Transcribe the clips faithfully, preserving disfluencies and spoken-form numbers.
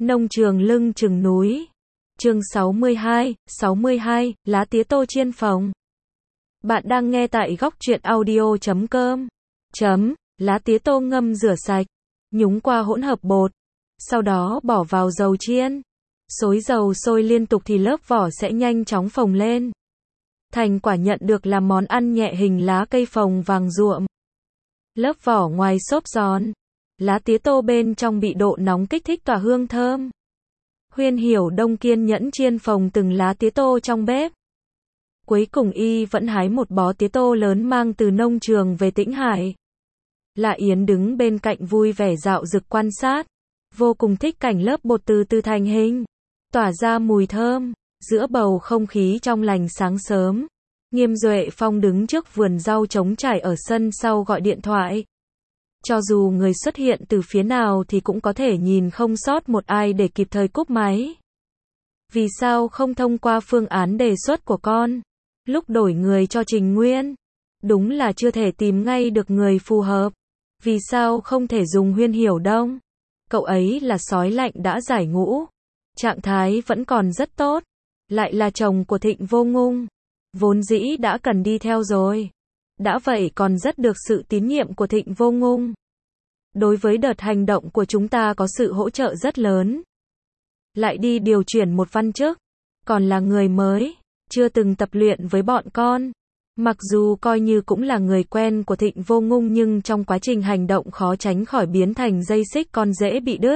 Nông trường lưng chừng núi. Chương sáu mươi hai, sáu mươi hai, lá tía tô chiên phồng. Bạn đang nghe tại góc truyện audio chấm com. Chấm, lá tía tô ngâm rửa sạch, nhúng qua hỗn hợp bột, sau đó bỏ vào dầu chiên. Xối dầu sôi liên tục thì lớp vỏ sẽ nhanh chóng phồng lên. Thành quả nhận được là món ăn nhẹ hình lá cây phồng vàng ruộm. Lớp vỏ ngoài xốp giòn, lá tía tô bên trong bị độ nóng kích thích tỏa hương thơm. Huyên Hiểu Đông kiên nhẫn chiên phồng từng lá tía tô trong bếp. Cuối cùng y vẫn hái một bó tía tô lớn mang từ nông trường về Tĩnh Hải. Lạ Yến đứng bên cạnh vui vẻ dạo dực quan sát, vô cùng thích cảnh lớp bột từ từ thành hình, tỏa ra mùi thơm. Giữa bầu không khí trong lành sáng sớm, Nghiêm Duệ Phong đứng trước vườn rau trống trải ở sân sau gọi điện thoại. Cho dù người xuất hiện từ phía nào thì cũng có thể nhìn không sót một ai để kịp thời cúp máy. Vì sao không thông qua phương án đề xuất của con? Lúc đổi người cho Trình Nguyên, đúng là chưa thể tìm ngay được người phù hợp. Vì sao không thể dùng Huyên Hiểu Đông? Cậu ấy là sói lạnh đã giải ngũ, trạng thái vẫn còn rất tốt, lại là chồng của Thịnh Vô Ngung, vốn dĩ đã cần đi theo rồi. Đã vậy còn rất được sự tín nhiệm của Thịnh Vô Ngung. Đối với đợt hành động của chúng ta có sự hỗ trợ rất lớn. Lại đi điều chuyển một văn chức, còn là người mới, chưa từng tập luyện với bọn con. Mặc dù coi như cũng là người quen của Thịnh Vô Ngung nhưng trong quá trình hành động khó tránh khỏi biến thành dây xích con dễ bị đứt.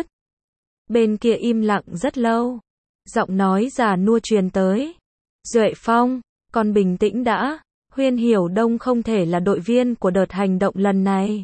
Bên kia im lặng rất lâu. Giọng nói già nua truyền tới. Duệ Phong, con bình tĩnh đã. Huyên Hiểu Đông không thể là đội viên của đợt hành động lần này.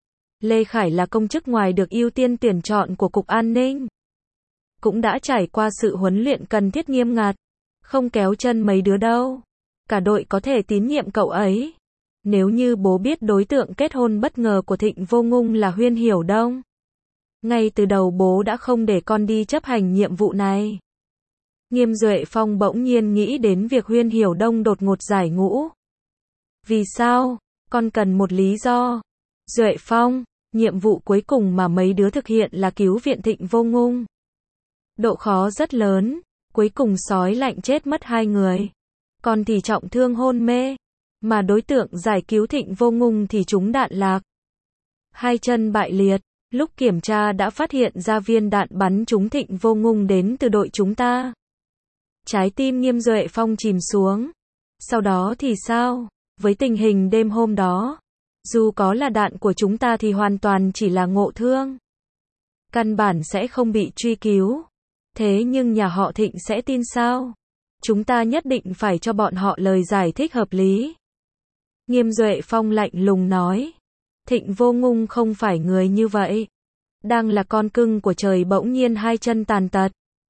Lê Khải là công chức ngoài được ưu tiên tuyển chọn của Cục An ninh. Cũng đã trải qua sự huấn luyện cần thiết nghiêm ngặt. Không kéo chân mấy đứa đâu. Cả đội có thể tín nhiệm cậu ấy. Nếu như bố biết đối tượng kết hôn bất ngờ của Thịnh Vô Ngung là Huyên Hiểu Đông, ngay từ đầu bố đã không để con đi chấp hành nhiệm vụ này. Nghiêm Duệ Phong bỗng nhiên nghĩ đến việc Huyên Hiểu Đông đột ngột giải ngũ. Vì sao? Con cần một lý do. Duệ Phong, nhiệm vụ cuối cùng mà mấy đứa thực hiện là cứu viện Thịnh Vô Ngung. Độ khó rất lớn, cuối cùng sói lạnh chết mất hai người. Con thì trọng thương hôn mê, mà đối tượng giải cứu Thịnh Vô Ngung thì trúng đạn lạc. Hai chân bại liệt, lúc kiểm tra đã phát hiện ra viên đạn bắn trúng Thịnh Vô Ngung đến từ đội chúng ta. Trái tim Nghiêm Duệ Phong chìm xuống. Sau đó thì sao? Với tình hình đêm hôm đó, dù có là đạn của chúng ta thì hoàn toàn chỉ là ngộ thương. Căn bản sẽ không bị truy cứu. Thế nhưng nhà họ Thịnh sẽ tin sao? Chúng ta nhất định phải cho bọn họ lời giải thích hợp lý. Nghiêm Duệ Phong lạnh lùng nói. Thịnh Vô Ngung không phải người như vậy. Đang là con cưng của trời bỗng nhiên hai chân tàn tật.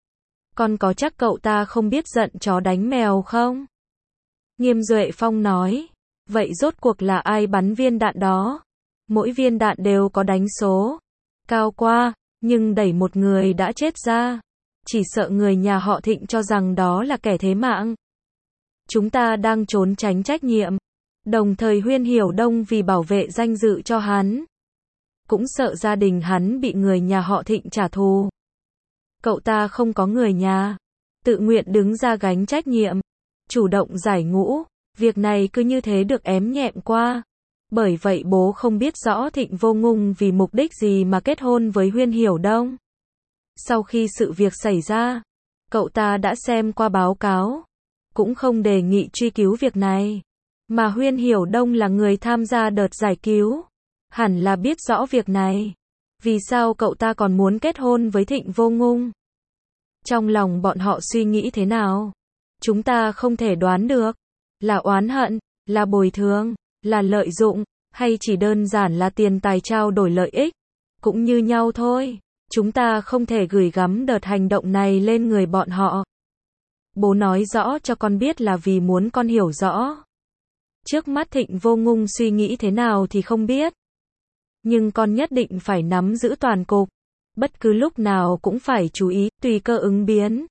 Con có chắc cậu ta không biết giận chó đánh mèo không? Nghiêm Duệ Phong nói. Vậy rốt cuộc là ai bắn viên đạn đó? Mỗi viên đạn đều có đánh số cao qua, nhưng đẩy một người đã chết ra. Chỉ sợ người nhà họ Thịnh cho rằng đó là kẻ thế mạng. Chúng ta đang trốn tránh trách nhiệm. Đồng thời Huyên Hiểu Đông vì bảo vệ danh dự cho hắn, cũng sợ gia đình hắn bị người nhà họ Thịnh trả thù. Cậu ta không có người nhà, tự nguyện đứng ra gánh trách nhiệm, chủ động giải ngũ. Việc này cứ như thế được ém nhẹm qua. Bởi vậy bố không biết rõ Thịnh Vô Ngung vì mục đích gì mà kết hôn với Huyên Hiểu Đông. Sau khi sự việc xảy ra, cậu ta đã xem qua báo cáo, cũng không đề nghị truy cứu việc này. Mà Huyên Hiểu Đông là người tham gia đợt giải cứu, hẳn là biết rõ việc này. Vì sao cậu ta còn muốn kết hôn với Thịnh Vô Ngung? Trong lòng bọn họ suy nghĩ thế nào? Chúng ta không thể đoán được. Là oán hận, là bồi thường, là lợi dụng, hay chỉ đơn giản là tiền tài trao đổi lợi ích? Cũng như nhau thôi. Chúng ta không thể gửi gắm đợt hành động này lên người bọn họ. Bố nói rõ cho con biết là vì muốn con hiểu rõ. Trước mắt Thịnh Vô Ngung suy nghĩ thế nào thì không biết. Nhưng con nhất định phải nắm giữ toàn cục. Bất cứ lúc nào cũng phải chú ý, tùy cơ ứng biến.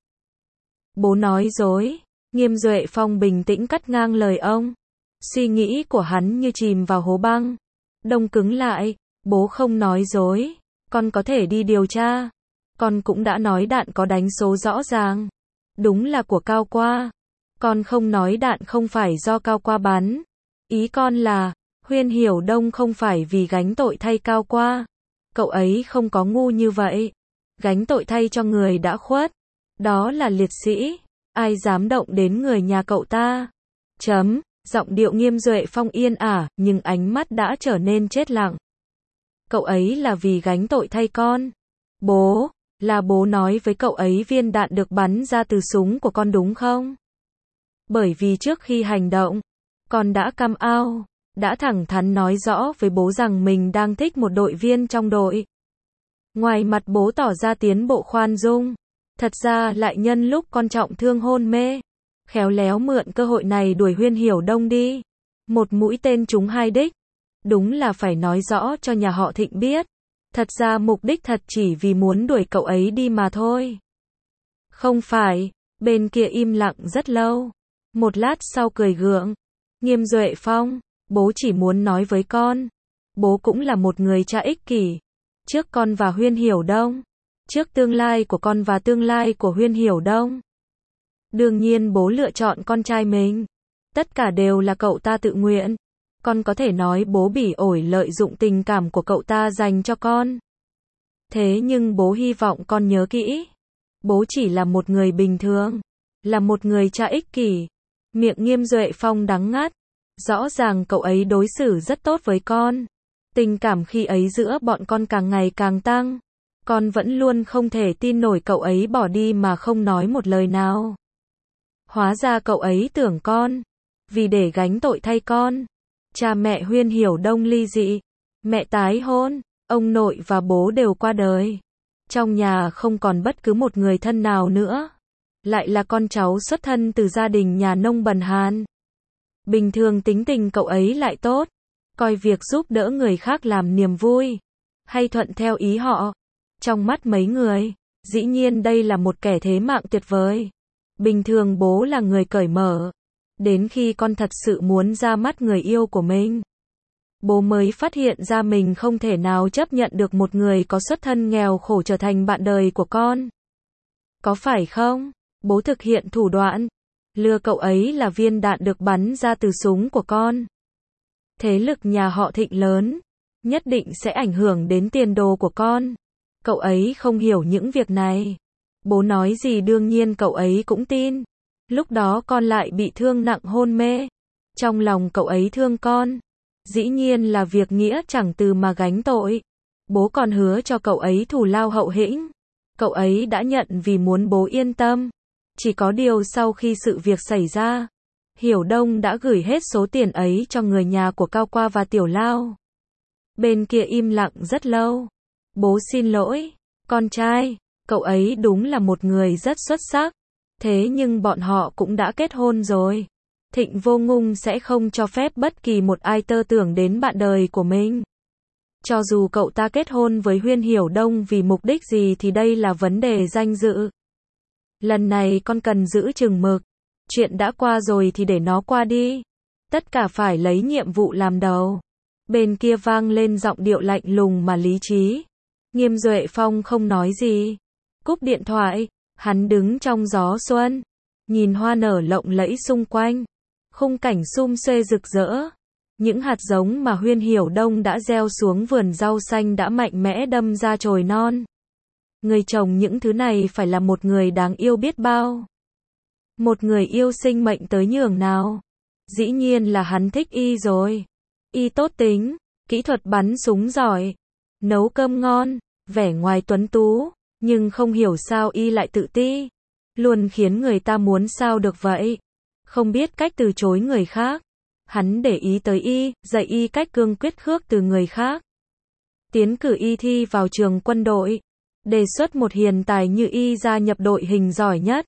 Bố nói dối. Nghiêm Duệ Phong bình tĩnh cắt ngang lời ông. Suy nghĩ của hắn như chìm vào hố băng. Đông cứng lại. Bố không nói dối. Con có thể đi điều tra. Con cũng đã nói đạn có đánh số rõ ràng. Đúng là của Cao Qua. Con không nói đạn không phải do Cao Qua bắn. Ý con là, Huyên Hiểu Đông không phải vì gánh tội thay Cao Qua. Cậu ấy không có ngu như vậy. Gánh tội thay cho người đã khuất. Đó là liệt sĩ. Ai dám động đến người nhà cậu ta? Chấm. Giọng điệu Nghiêm Duệ Phong yên ả, nhưng ánh mắt đã trở nên chết lặng. Cậu ấy là vì gánh tội thay con. Bố, là bố nói với cậu ấy viên đạn được bắn ra từ súng của con đúng không? Bởi vì trước khi hành động, con đã cam ao, đã thẳng thắn nói rõ với bố rằng mình đang thích một đội viên trong đội. Ngoài mặt bố tỏ ra tiến bộ khoan dung, thật ra lại nhân lúc con trọng thương hôn mê, khéo léo mượn cơ hội này đuổi Huyên Hiểu Đông đi. Một mũi tên trúng hai đích. Đúng là phải nói rõ cho nhà họ Thịnh biết. Thật ra mục đích thật chỉ vì muốn đuổi cậu ấy đi mà thôi. Không phải. Bên kia im lặng rất lâu. Một lát sau cười gượng. Nghiêm Duệ Phong, bố chỉ muốn nói với con. Bố cũng là một người cha ích kỷ. Trước con và Huyên Hiểu Đông. Trước tương lai của con và tương lai của Huyên Hiểu Đông. Đương nhiên bố lựa chọn con trai mình. Tất cả đều là cậu ta tự nguyện. Con có thể nói bố bỉ ổi lợi dụng tình cảm của cậu ta dành cho con. Thế nhưng bố hy vọng con nhớ kỹ. Bố chỉ là một người bình thường. Là một người cha ích kỷ. Miệng Nghiêm Duệ Phong đắng ngắt. Rõ ràng cậu ấy đối xử rất tốt với con. Tình cảm khi ấy giữa bọn con càng ngày càng tăng. Con vẫn luôn không thể tin nổi cậu ấy bỏ đi mà không nói một lời nào. Hóa ra cậu ấy tưởng con. Vì để gánh tội thay con. Cha mẹ Huyên Hiểu Đông ly dị. Mẹ tái hôn. Ông nội và bố đều qua đời. Trong nhà không còn bất cứ một người thân nào nữa. Lại là con cháu xuất thân từ gia đình nhà nông bần hàn. Bình thường tính tình cậu ấy lại tốt. Coi việc giúp đỡ người khác làm niềm vui. Hay thuận theo ý họ. Trong mắt mấy người, dĩ nhiên đây là một kẻ thế mạng tuyệt vời. Bình thường bố là người cởi mở. Đến khi con thật sự muốn ra mắt người yêu của mình, bố mới phát hiện ra mình không thể nào chấp nhận được một người có xuất thân nghèo khổ trở thành bạn đời của con. Có phải không? Bố thực hiện thủ đoạn lừa cậu ấy là viên đạn được bắn ra từ súng của con. Thế lực nhà họ Thịnh lớn, nhất định sẽ ảnh hưởng đến tiền đồ của con. Cậu ấy không hiểu những việc này. Bố nói gì đương nhiên cậu ấy cũng tin. Lúc đó con lại bị thương nặng hôn mê. Trong lòng cậu ấy thương con. Dĩ nhiên là việc nghĩa chẳng từ mà gánh tội. Bố còn hứa cho cậu ấy thù lao hậu hĩnh. Cậu ấy đã nhận vì muốn bố yên tâm. Chỉ có điều sau khi sự việc xảy ra, Hiểu Đông đã gửi hết số tiền ấy cho người nhà của Cao Qua và Tiểu Lao. Bên kia im lặng rất lâu. Bố xin lỗi, con trai, cậu ấy đúng là một người rất xuất sắc. Thế nhưng bọn họ cũng đã kết hôn rồi. Thịnh Vô Ngung sẽ không cho phép bất kỳ một ai tơ tưởng đến bạn đời của mình. Cho dù cậu ta kết hôn với Huyên Hiểu Đông vì mục đích gì thì đây là vấn đề danh dự. Lần này con cần giữ chừng mực. Chuyện đã qua rồi thì để nó qua đi. Tất cả phải lấy nhiệm vụ làm đầu. Bên kia vang lên giọng điệu lạnh lùng mà lý trí. Nghiêm Duệ Phong không nói gì. Cúp điện thoại, hắn đứng trong gió xuân. Nhìn hoa nở lộng lẫy xung quanh. Khung cảnh sum xuê rực rỡ. Những hạt giống mà Huyên Hiểu Đông đã gieo xuống vườn rau xanh đã mạnh mẽ đâm ra chồi non. Người trồng những thứ này phải là một người đáng yêu biết bao. Một người yêu sinh mệnh tới nhường nào. Dĩ nhiên là hắn thích y rồi. Y tốt tính, kỹ thuật bắn súng giỏi, nấu cơm ngon, vẻ ngoài tuấn tú, nhưng không hiểu sao y lại tự ti. Luôn khiến người ta muốn sao được vậy. Không biết cách từ chối người khác. Hắn để ý tới y, dạy y cách cương quyết khước từ người khác. Tiến cử y thi vào trường quân đội. Đề xuất một hiền tài như y gia nhập đội hình giỏi nhất.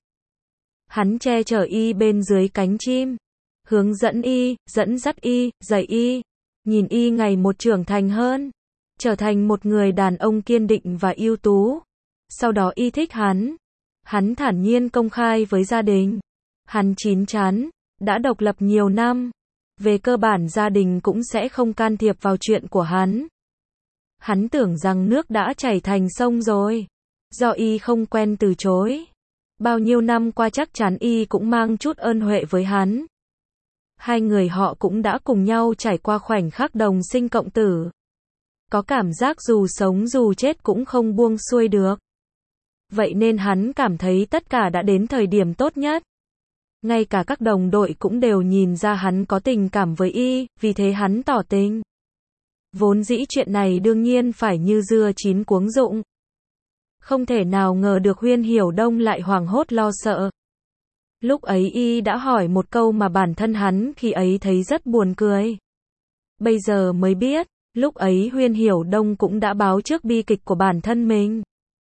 Hắn che chở y bên dưới cánh chim. Hướng dẫn y, dẫn dắt y, dạy y. Nhìn y ngày một trưởng thành hơn. Trở thành một người đàn ông kiên định và ưu tú. Sau đó y thích hắn. Hắn thản nhiên công khai với gia đình. Hắn chín chắn, đã độc lập nhiều năm. Về cơ bản gia đình cũng sẽ không can thiệp vào chuyện của hắn. Hắn tưởng rằng nước đã chảy thành sông rồi. do y không quen từ chối. Bao nhiêu năm qua chắc chắn y cũng mang chút ơn huệ với hắn. Hai người họ cũng đã cùng nhau trải qua khoảnh khắc đồng sinh cộng tử. Có cảm giác dù sống dù chết cũng không buông xuôi được. Vậy nên hắn cảm thấy tất cả đã đến thời điểm tốt nhất. Ngay cả các đồng đội cũng đều nhìn ra hắn có tình cảm với y, vì thế hắn tỏ tình. Vốn dĩ chuyện này đương nhiên phải như dưa chín cuống rụng. Không thể nào ngờ được Huyên Hiểu Đông lại hoảng hốt lo sợ. Lúc ấy y đã hỏi một câu mà bản thân hắn khi ấy thấy rất buồn cười. Bây giờ mới biết, lúc ấy Huyên Hiểu Đông cũng đã báo trước bi kịch của bản thân mình.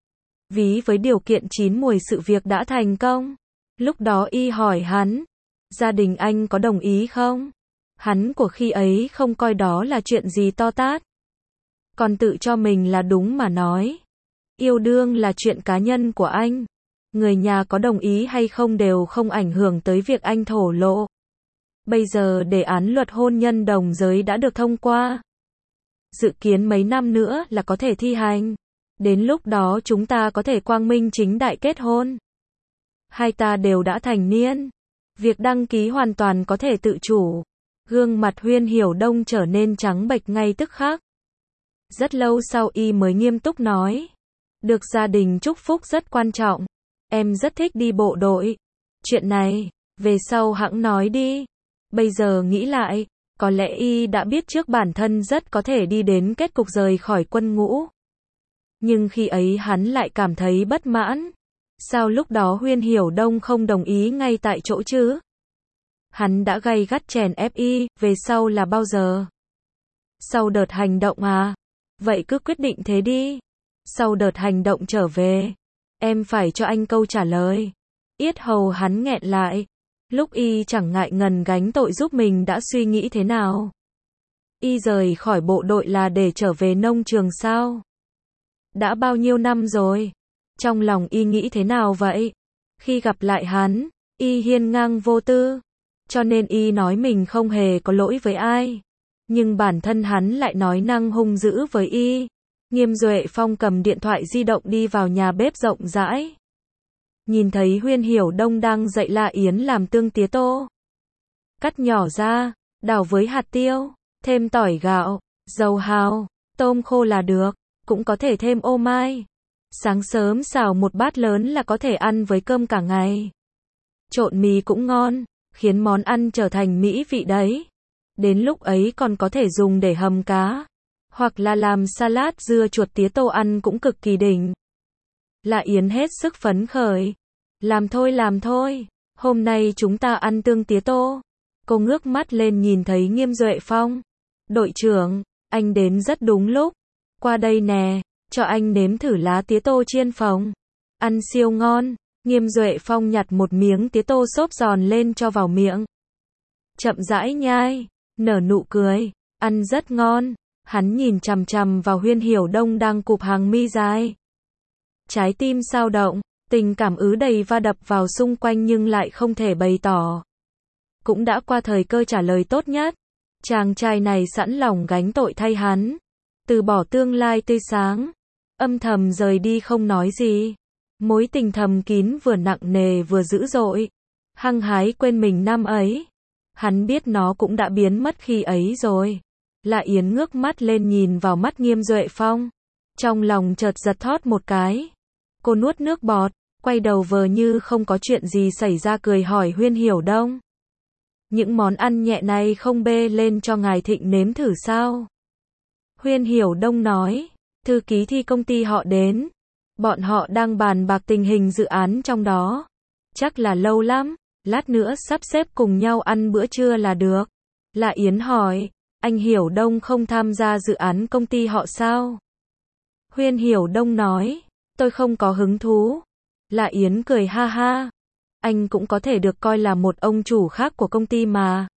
Ví với điều kiện chín mùi sự việc đã thành công. Lúc đó y hỏi hắn, gia đình anh có đồng ý không? Hắn của khi ấy không coi đó là chuyện gì to tát. Còn tự cho mình là đúng mà nói. Yêu đương là chuyện cá nhân của anh. Người nhà có đồng ý hay không đều không ảnh hưởng tới việc anh thổ lộ. Bây giờ đề án luật hôn nhân đồng giới đã được thông qua. Dự kiến mấy năm nữa là có thể thi hành. Đến lúc đó chúng ta có thể quang minh chính đại kết hôn. Hai ta đều đã thành niên. Việc đăng ký hoàn toàn có thể tự chủ. Gương mặt Huyên Hiểu Đông trở nên trắng bệch ngay tức khắc. Rất lâu sau y mới nghiêm túc nói. Được gia đình chúc phúc rất quan trọng. Em rất thích đi bộ đội. Chuyện này, về sau hẵng nói đi. Bây giờ nghĩ lại, có lẽ y đã biết trước bản thân rất có thể đi đến kết cục rời khỏi quân ngũ. Nhưng khi ấy hắn lại cảm thấy bất mãn. Sao lúc đó Huyên Hiểu Đông không đồng ý ngay tại chỗ chứ? Hắn đã gay gắt chèn ép y, về sau là bao giờ? Sau đợt hành động à? Vậy cứ quyết định thế đi. Sau đợt hành động trở về, em phải cho anh câu trả lời. Yết hầu hắn nghẹn lại. Lúc y chẳng ngại ngần gánh tội giúp mình đã suy nghĩ thế nào. Y rời khỏi bộ đội là để trở về nông trường sao? Đã bao nhiêu năm rồi? Trong lòng y nghĩ thế nào vậy? Khi gặp lại hắn, y hiên ngang vô tư. Cho nên y nói mình không hề có lỗi với ai. Nhưng bản thân hắn lại nói năng hung dữ với y. Nghiêm Duệ Phong cầm điện thoại di động đi vào nhà bếp rộng rãi. Nhìn thấy Huyên Hiểu Đông đang dạy La Yến làm tương tía tô. Cắt nhỏ ra, đảo với hạt tiêu, thêm tỏi gạo, dầu hào, tôm khô là được, cũng có thể thêm ô mai. Sáng sớm xào một bát lớn là có thể ăn với cơm cả ngày. Trộn mì cũng ngon, khiến món ăn trở thành mỹ vị đấy. Đến lúc ấy còn có thể dùng để hầm cá. Hoặc là làm salad dưa chuột tía tô ăn cũng cực kỳ đỉnh. La Yến hết sức phấn khởi. Làm thôi làm thôi, hôm nay chúng ta ăn tương tía tô. Cô ngước mắt lên nhìn thấy Nghiêm Duệ Phong. Đội trưởng, anh đến rất đúng lúc. Qua đây nè, cho anh nếm thử lá tía tô chiên phồng. Ăn siêu ngon. Nghiêm Duệ Phong nhặt một miếng tía tô xốp giòn lên cho vào miệng. Chậm rãi nhai, nở nụ cười, ăn rất ngon. Hắn nhìn chằm chằm vào Huyên Hiểu Đông đang cụp hàng mi dài. Trái tim sao động, tình cảm ứ đầy va đập vào xung quanh nhưng lại không thể bày tỏ. Cũng đã qua thời cơ trả lời tốt nhất. Chàng trai này sẵn lòng gánh tội thay hắn. Từ bỏ tương lai tươi sáng. Âm thầm rời đi không nói gì. Mối tình thầm kín vừa nặng nề vừa dữ dội. Hăng hái quên mình năm ấy. Hắn biết nó cũng đã biến mất khi ấy rồi. La Yến ngước mắt lên nhìn vào mắt Nghiêm Duệ Phong. Trong lòng chợt giật thót một cái. Cô nuốt nước bọt, quay đầu vờ như không có chuyện gì xảy ra cười hỏi Huyên Hiểu Đông. Những món ăn nhẹ này không bê lên cho ngài Thịnh nếm thử sao? Huyên Hiểu Đông nói, thư ký thi công ty họ đến. Bọn họ đang bàn bạc tình hình dự án trong đó. Chắc là lâu lắm, lát nữa sắp xếp cùng nhau ăn bữa trưa là được. La Yến hỏi, anh Hiểu Đông không tham gia dự án công ty họ sao? Huyên Hiểu Đông nói, tôi không có hứng thú. La Yến cười ha ha. Anh cũng có thể được coi là một ông chủ khác của công ty mà.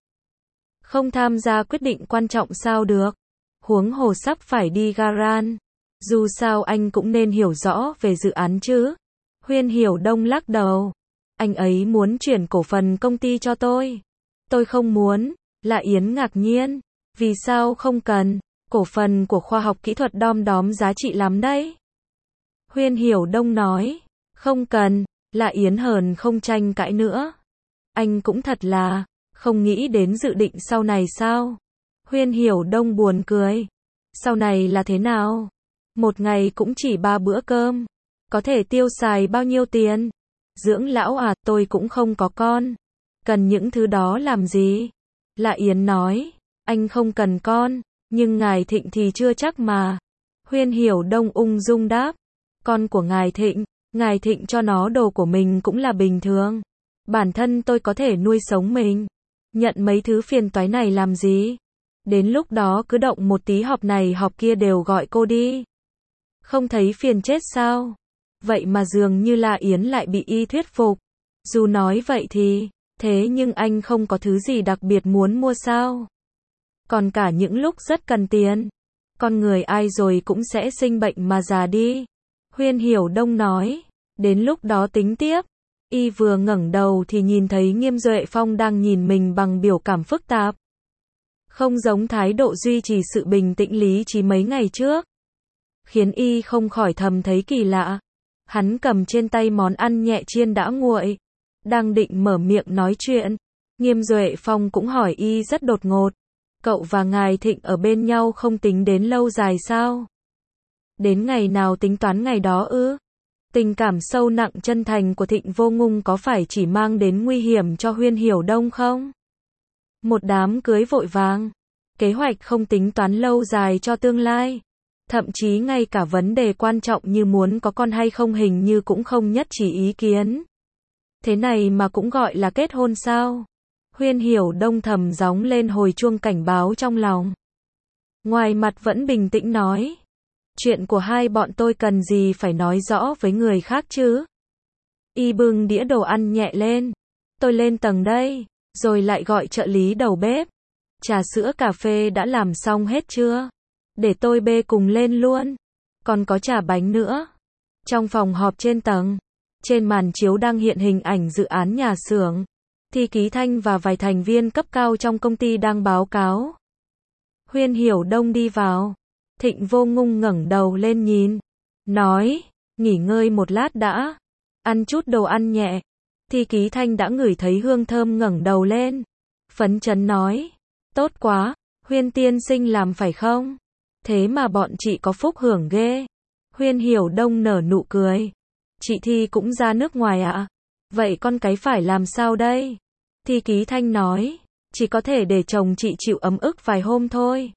Không tham gia quyết định quan trọng sao được. Huống hồ sắp phải đi Garan. Dù sao anh cũng nên hiểu rõ về dự án chứ. Huyên Hiểu Đông lắc đầu. Anh ấy muốn chuyển cổ phần công ty cho tôi. Tôi không muốn. La Yến ngạc nhiên. Vì sao không cần? Cổ phần của khoa học kỹ thuật đom đóm giá trị lắm đấy. Huyên Hiểu Đông nói, không cần, là Yến hờn không tranh cãi nữa. Anh cũng thật là, không nghĩ đến dự định sau này sao? Huyên Hiểu Đông buồn cười. Sau này là thế nào? Một ngày cũng chỉ ba bữa cơm. Có thể tiêu xài bao nhiêu tiền? Dưỡng lão à, tôi cũng không có con. Cần những thứ đó làm gì? Lạ Yến nói, anh không cần con, nhưng ngài Thịnh thì chưa chắc mà. Huyên Hiểu Đông ung dung đáp, con của ngài Thịnh, ngài Thịnh cho nó đồ của mình cũng là bình thường. Bản thân tôi có thể nuôi sống mình. Nhận mấy thứ phiền toái này làm gì? Đến lúc đó cứ động một tí họp này họp kia đều gọi cô đi. Không thấy phiền chết sao? Vậy mà dường như là Yến lại bị y thuyết phục. Dù nói vậy thì, thế nhưng anh không có thứ gì đặc biệt muốn mua sao? Còn cả những lúc rất cần tiền. Con người ai rồi cũng sẽ sinh bệnh mà già đi. Huyên Hiểu Đông nói, đến lúc đó tính tiếp. Y vừa ngẩng đầu thì nhìn thấy Nghiêm Duệ Phong đang nhìn mình bằng biểu cảm phức tạp. Không giống thái độ duy trì sự bình tĩnh lý trí mấy ngày trước. Khiến Y không khỏi thầm thấy kỳ lạ. Hắn cầm trên tay món ăn nhẹ chiên đã nguội. Đang định mở miệng nói chuyện. Nghiêm Duệ Phong cũng hỏi Y rất đột ngột. Cậu và ngài Thịnh ở bên nhau không tính đến lâu dài sao? Đến ngày nào tính toán ngày đó ư? Tình cảm sâu nặng chân thành của Thịnh Vô Ngung có phải chỉ mang đến nguy hiểm cho Huyên Hiểu Đông không? Một đám cưới vội vàng, kế hoạch không tính toán lâu dài cho tương lai. Thậm chí ngay cả vấn đề quan trọng như muốn có con hay không hình như cũng không nhất trí ý kiến. Thế này mà cũng gọi là kết hôn sao? Huyên Hiểu Đông thầm gióng lên hồi chuông cảnh báo trong lòng. Ngoài mặt vẫn bình tĩnh nói. Chuyện của hai bọn tôi cần gì phải nói rõ với người khác chứ? Y bưng đĩa đồ ăn nhẹ lên. Tôi lên tầng đây, rồi lại gọi trợ lý đầu bếp. Trà sữa cà phê đã làm xong hết chưa? Để tôi bê cùng lên luôn. Còn có trà bánh nữa. Trong phòng họp trên tầng, trên màn chiếu đang hiện hình ảnh dự án nhà xưởng. Thi Ký Thanh và vài thành viên cấp cao trong công ty đang báo cáo. Huyên Hiểu Đông đi vào. Thịnh Vô Ngung ngẩng đầu lên nhìn. Nói, nghỉ ngơi một lát đã. Ăn chút đồ ăn nhẹ. Thi Ký Thanh đã ngửi thấy hương thơm ngẩng đầu lên. Phấn chấn nói. Tốt quá, Huyên tiên sinh làm phải không? Thế mà bọn chị có phúc hưởng ghê. Huyên Hiểu Đông nở nụ cười. Chị Thi cũng ra nước ngoài ạ? À? Vậy con cái phải làm sao đây? Thi Ký Thanh nói. Chỉ có thể để chồng chị chịu ấm ức vài hôm thôi.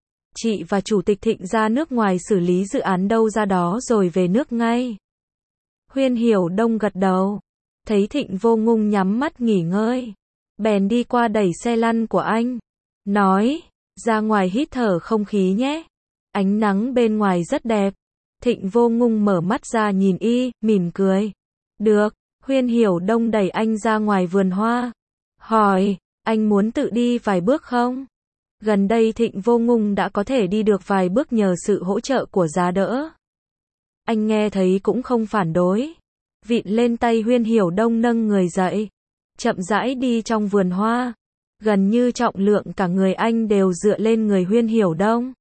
Chị và Chủ tịch Thịnh ra nước ngoài xử lý dự án đâu ra đó rồi về nước ngay. Huyên Hiểu Đông gật đầu. Thấy Thịnh Vô Ngung nhắm mắt nghỉ ngơi. Bèn đi qua đẩy xe lăn của anh. Nói, ra ngoài hít thở không khí nhé. Ánh nắng bên ngoài rất đẹp. Thịnh Vô Ngung mở mắt ra nhìn Y, mỉm cười. Được, Huyên Hiểu Đông đẩy anh ra ngoài vườn hoa. Hỏi, anh muốn tự đi vài bước không? Gần đây Thịnh Vô Ngung đã có thể đi được vài bước nhờ sự hỗ trợ của giá đỡ. Anh nghe thấy cũng không phản đối. Vịn lên tay Huyên Hiểu Đông nâng người dậy. Chậm rãi đi trong vườn hoa. Gần như trọng lượng cả người anh đều dựa lên người Huyên Hiểu Đông.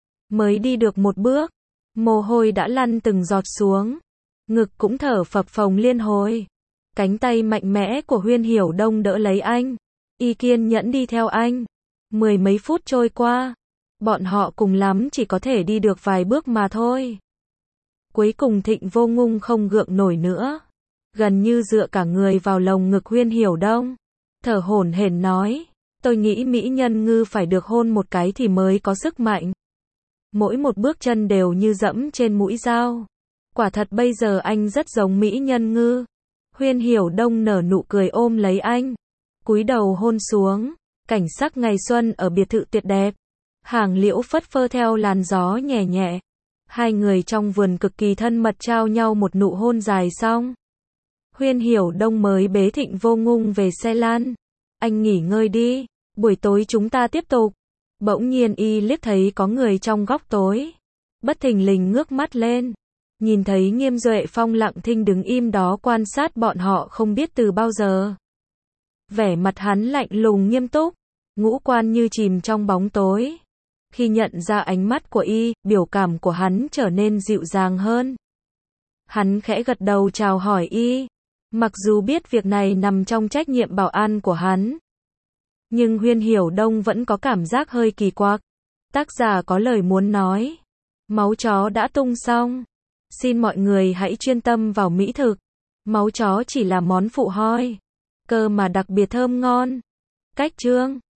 Mới đi được một bước, mồ hôi đã lăn từng giọt xuống. Ngực cũng thở phập phồng liên hồi. Cánh tay mạnh mẽ của Huyên Hiểu Đông đỡ lấy anh. Y kiên nhẫn đi theo anh. Mười mấy phút trôi qua. Bọn họ cùng lắm chỉ có thể đi được vài bước mà thôi. Cuối cùng Thịnh Vô Ngung không gượng nổi nữa. Gần như dựa cả người vào lồng ngực Huyên Hiểu Đông. Thở hổn hển nói. Tôi nghĩ mỹ nhân ngư phải được hôn một cái thì mới có sức mạnh. Mỗi một bước chân đều như dẫm trên mũi dao. Quả thật bây giờ anh rất giống mỹ nhân ngư. Huyên Hiểu Đông nở nụ cười ôm lấy anh. Cúi đầu hôn xuống. Cảnh sắc ngày xuân ở biệt thự tuyệt đẹp. Hàng liễu phất phơ theo làn gió nhẹ nhẹ. Hai người trong vườn cực kỳ thân mật trao nhau một nụ hôn dài xong. Huyên Hiểu Đông mới bế Thịnh Vô Ngung về xe lăn. Anh nghỉ ngơi đi, buổi tối chúng ta tiếp tục. Bỗng nhiên Y liếc thấy có người trong góc tối. Bất thình lình ngước mắt lên. Nhìn thấy Nghiêm Duệ Phong lặng thinh đứng im đó quan sát bọn họ không biết từ bao giờ. Vẻ mặt hắn lạnh lùng nghiêm túc. Ngũ quan như chìm trong bóng tối. Khi nhận ra ánh mắt của Y, biểu cảm của hắn trở nên dịu dàng hơn. Hắn khẽ gật đầu chào hỏi y. Mặc dù biết việc này nằm trong trách nhiệm bảo an của hắn, nhưng Huyên Hiểu Đông vẫn có cảm giác hơi kỳ quặc. Tác giả có lời muốn nói. Máu chó đã tung xong. Xin mọi người hãy chuyên tâm vào mỹ thực. Máu chó chỉ là món phụ hoi, cơ mà đặc biệt thơm ngon. Cách chương